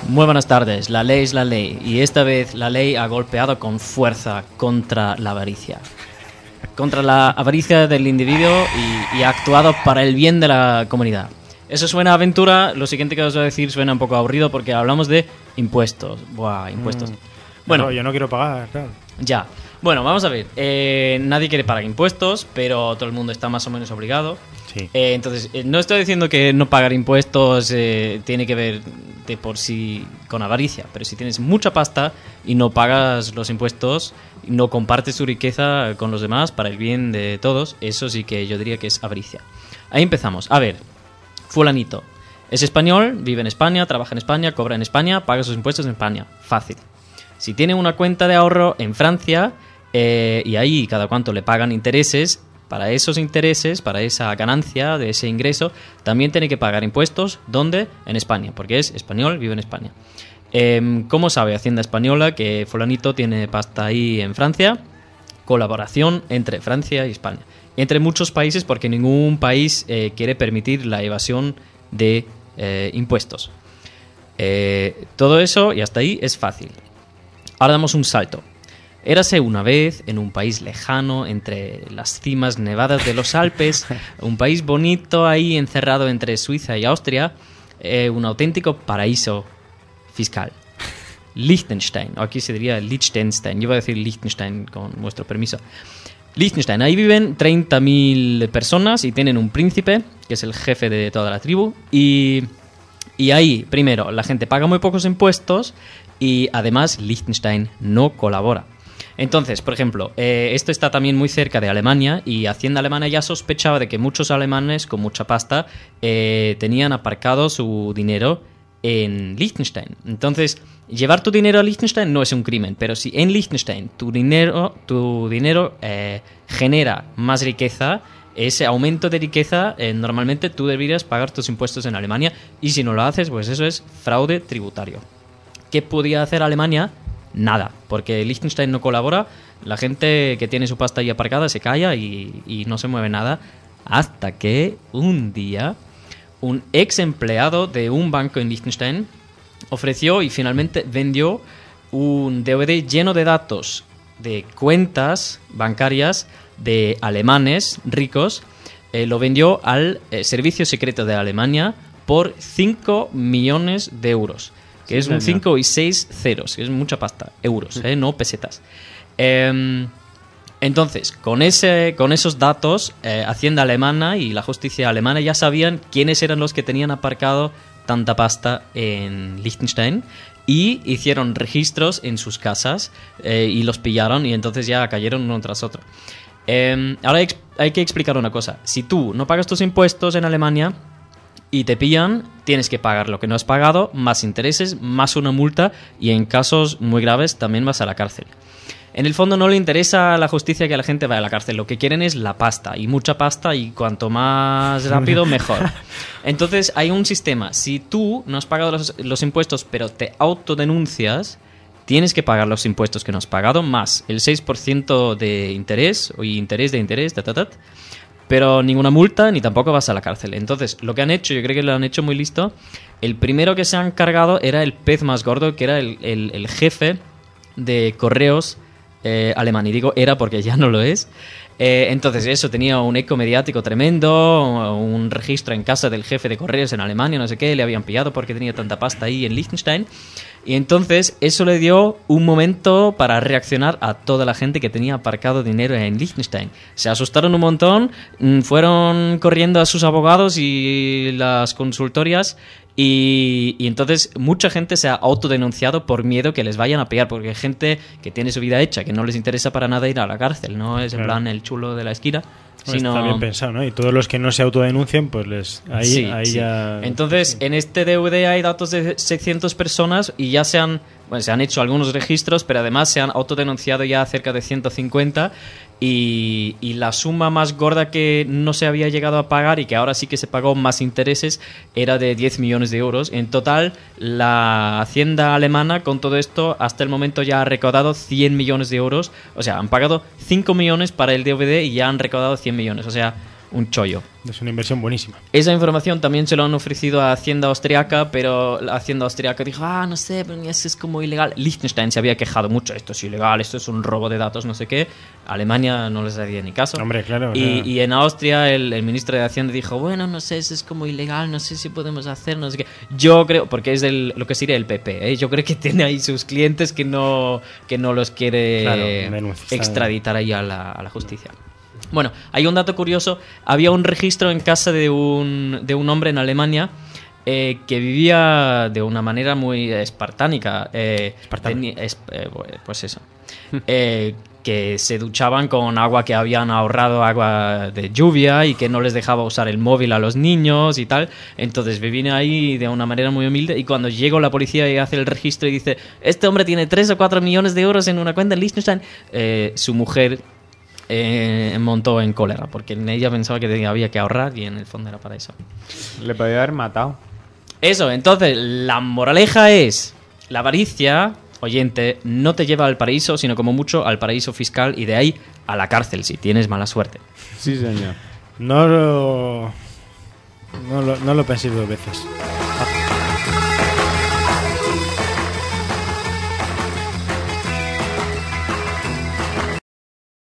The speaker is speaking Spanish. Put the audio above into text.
Muy buenas tardes, la ley es la ley y esta vez la ley ha golpeado con fuerza contra la avaricia. Contra la avaricia del individuo y ha actuado para el bien de la comunidad. Eso suena a aventura, lo siguiente que os voy a decir suena un poco aburrido porque hablamos de impuestos. Buah, impuestos. Bueno, no, yo no quiero pagar, claro. Ya. Bueno, vamos a ver. Nadie quiere pagar impuestos, pero todo el mundo está más o menos obligado. Sí. Entonces, no estoy diciendo que no pagar impuestos tiene que ver de por sí con avaricia, pero si tienes mucha pasta y no pagas los impuestos, no compartes tu riqueza con los demás para el bien de todos, eso sí que yo diría que es avaricia. Ahí empezamos. A ver, fulanito. Es español, vive en España, trabaja en España, cobra en España, paga sus impuestos en España. Fácil. Si tiene una cuenta de ahorro en Francia y ahí cada cuánto le pagan intereses, para esos intereses, para esa ganancia de ese ingreso, también tiene que pagar impuestos. ¿Dónde? En España, porque es español, vive en España. ¿Cómo sabe Hacienda Española que fulanito tiene pasta ahí en Francia? Colaboración entre Francia y España. Entre muchos países, porque ningún país quiere permitir la evasión de impuestos. Todo eso y hasta ahí es fácil. Ahora damos un salto. Érase una vez en un país lejano, entre las cimas nevadas de los Alpes, un país bonito ahí encerrado entre Suiza y Austria, un auténtico paraíso fiscal. Liechtenstein, o aquí se diría Liechtenstein, yo voy a decir Liechtenstein con vuestro permiso. Liechtenstein, ahí viven 30.000 personas y tienen un príncipe, que es el jefe de toda la tribu, y ahí, primero, la gente paga muy pocos impuestos y además Liechtenstein no colabora. Entonces, por ejemplo, esto está también muy cerca de Alemania y Hacienda alemana ya sospechaba de que muchos alemanes con mucha pasta tenían aparcado su dinero en Liechtenstein. Entonces, llevar tu dinero a Liechtenstein no es un crimen, pero si en Liechtenstein tu dinero genera más riqueza, ese aumento de riqueza, normalmente tú deberías pagar tus impuestos en Alemania y si no lo haces, pues eso es fraude tributario. ¿Qué podía hacer Alemania? Nada, porque Liechtenstein no colabora, la gente que tiene su pasta ahí aparcada se calla y no se mueve nada, hasta que un día un ex empleado de un banco en Liechtenstein ofreció y finalmente vendió un DVD lleno de datos de cuentas bancarias de alemanes ricos, lo vendió al Servicio Secreto de Alemania por 5 millones de euros. Que es un 5 y 6 ceros, que es mucha pasta, euros, no pesetas. Entonces, con esos datos, Hacienda alemana y la justicia alemana ya sabían quiénes eran los que tenían aparcado tanta pasta en Liechtenstein y hicieron registros en sus casas y los pillaron y entonces ya cayeron uno tras otro. Ahora hay que explicar una cosa. Si tú no pagas tus impuestos en Alemania y te pillan, tienes que pagar lo que no has pagado, más intereses, más una multa y en casos muy graves también vas a la cárcel. En el fondo no le interesa a la justicia que la gente vaya a la cárcel, lo que quieren es la pasta y mucha pasta y cuanto más rápido mejor. Entonces hay un sistema, si tú no has pagado los impuestos pero te autodenuncias, tienes que pagar los impuestos que no has pagado más el 6% de interés o interés de interés, pero ninguna multa ni tampoco vas a la cárcel. Entonces, lo que han hecho, yo creo que lo han hecho muy listo. El primero que se han cargado era el pez más gordo, que era el jefe de correos alemán. Y digo era porque ya no lo es. Entonces, eso tenía un eco mediático tremendo, un registro en casa del jefe de correos en Alemania, no sé qué, le habían pillado porque tenía tanta pasta ahí en Liechtenstein. Y entonces eso le dio un momento para reaccionar a toda la gente que tenía aparcado dinero en Liechtenstein. Se asustaron un montón, fueron corriendo a sus abogados y las consultorias y entonces mucha gente se ha autodenunciado por miedo que les vayan a pillar, porque hay gente que tiene su vida hecha, que no les interesa para nada ir a la cárcel, no es en plan el chulo de la esquina. Sino... Está bien pensado, ¿no? Y todos los que no se autodenuncien, pues ahí ya... Entonces, en este DVD hay datos de 600 personas y ya se han hecho algunos registros, pero además se han autodenunciado ya cerca de 150 y la suma más gorda que no se había llegado a pagar y que ahora sí que se pagó más intereses era de 10 millones de euros. En total, la Hacienda alemana con todo esto hasta el momento ya ha recaudado 100 millones de euros. O sea, han pagado 5 millones para el DVD y ya han recaudado 100 millones. O sea, un chollo. Es una inversión buenísima. Esa información también se lo han ofrecido a Hacienda austriaca, pero la Hacienda austriaca dijo, no sé, pero eso es como ilegal. Liechtenstein se había quejado mucho, esto es ilegal, esto es un robo de datos, no sé qué. Alemania no les hacía ni caso. Hombre, claro. Y en Austria el ministro de Hacienda dijo, bueno, no sé, eso es como ilegal, no sé si podemos hacer, no sé qué. Yo creo, porque es lo que sería el PP, yo creo que tiene ahí sus clientes que no los quiere extraditar ahí a la justicia. Bueno, hay un dato curioso. Había un registro en casa de un hombre en Alemania que vivía de una manera muy espartánica. Pues eso. Que se duchaban con agua que habían ahorrado, agua de lluvia, y que no les dejaba usar el móvil a los niños y tal. Entonces vivían ahí de una manera muy humilde, y cuando llegó la policía y hace el registro y dice, este hombre tiene 3 o 4 millones de euros en una cuenta en Liechtenstein, su mujer montó en cólera, porque en ella pensaba que había que ahorrar y en el fondo era para eso. Le podía haber matado. Eso, entonces la moraleja es: la avaricia, oyente, no te lleva al paraíso, sino como mucho al paraíso fiscal, y de ahí a la cárcel si tienes mala suerte. Sí, señor. No lo penséis 2 veces.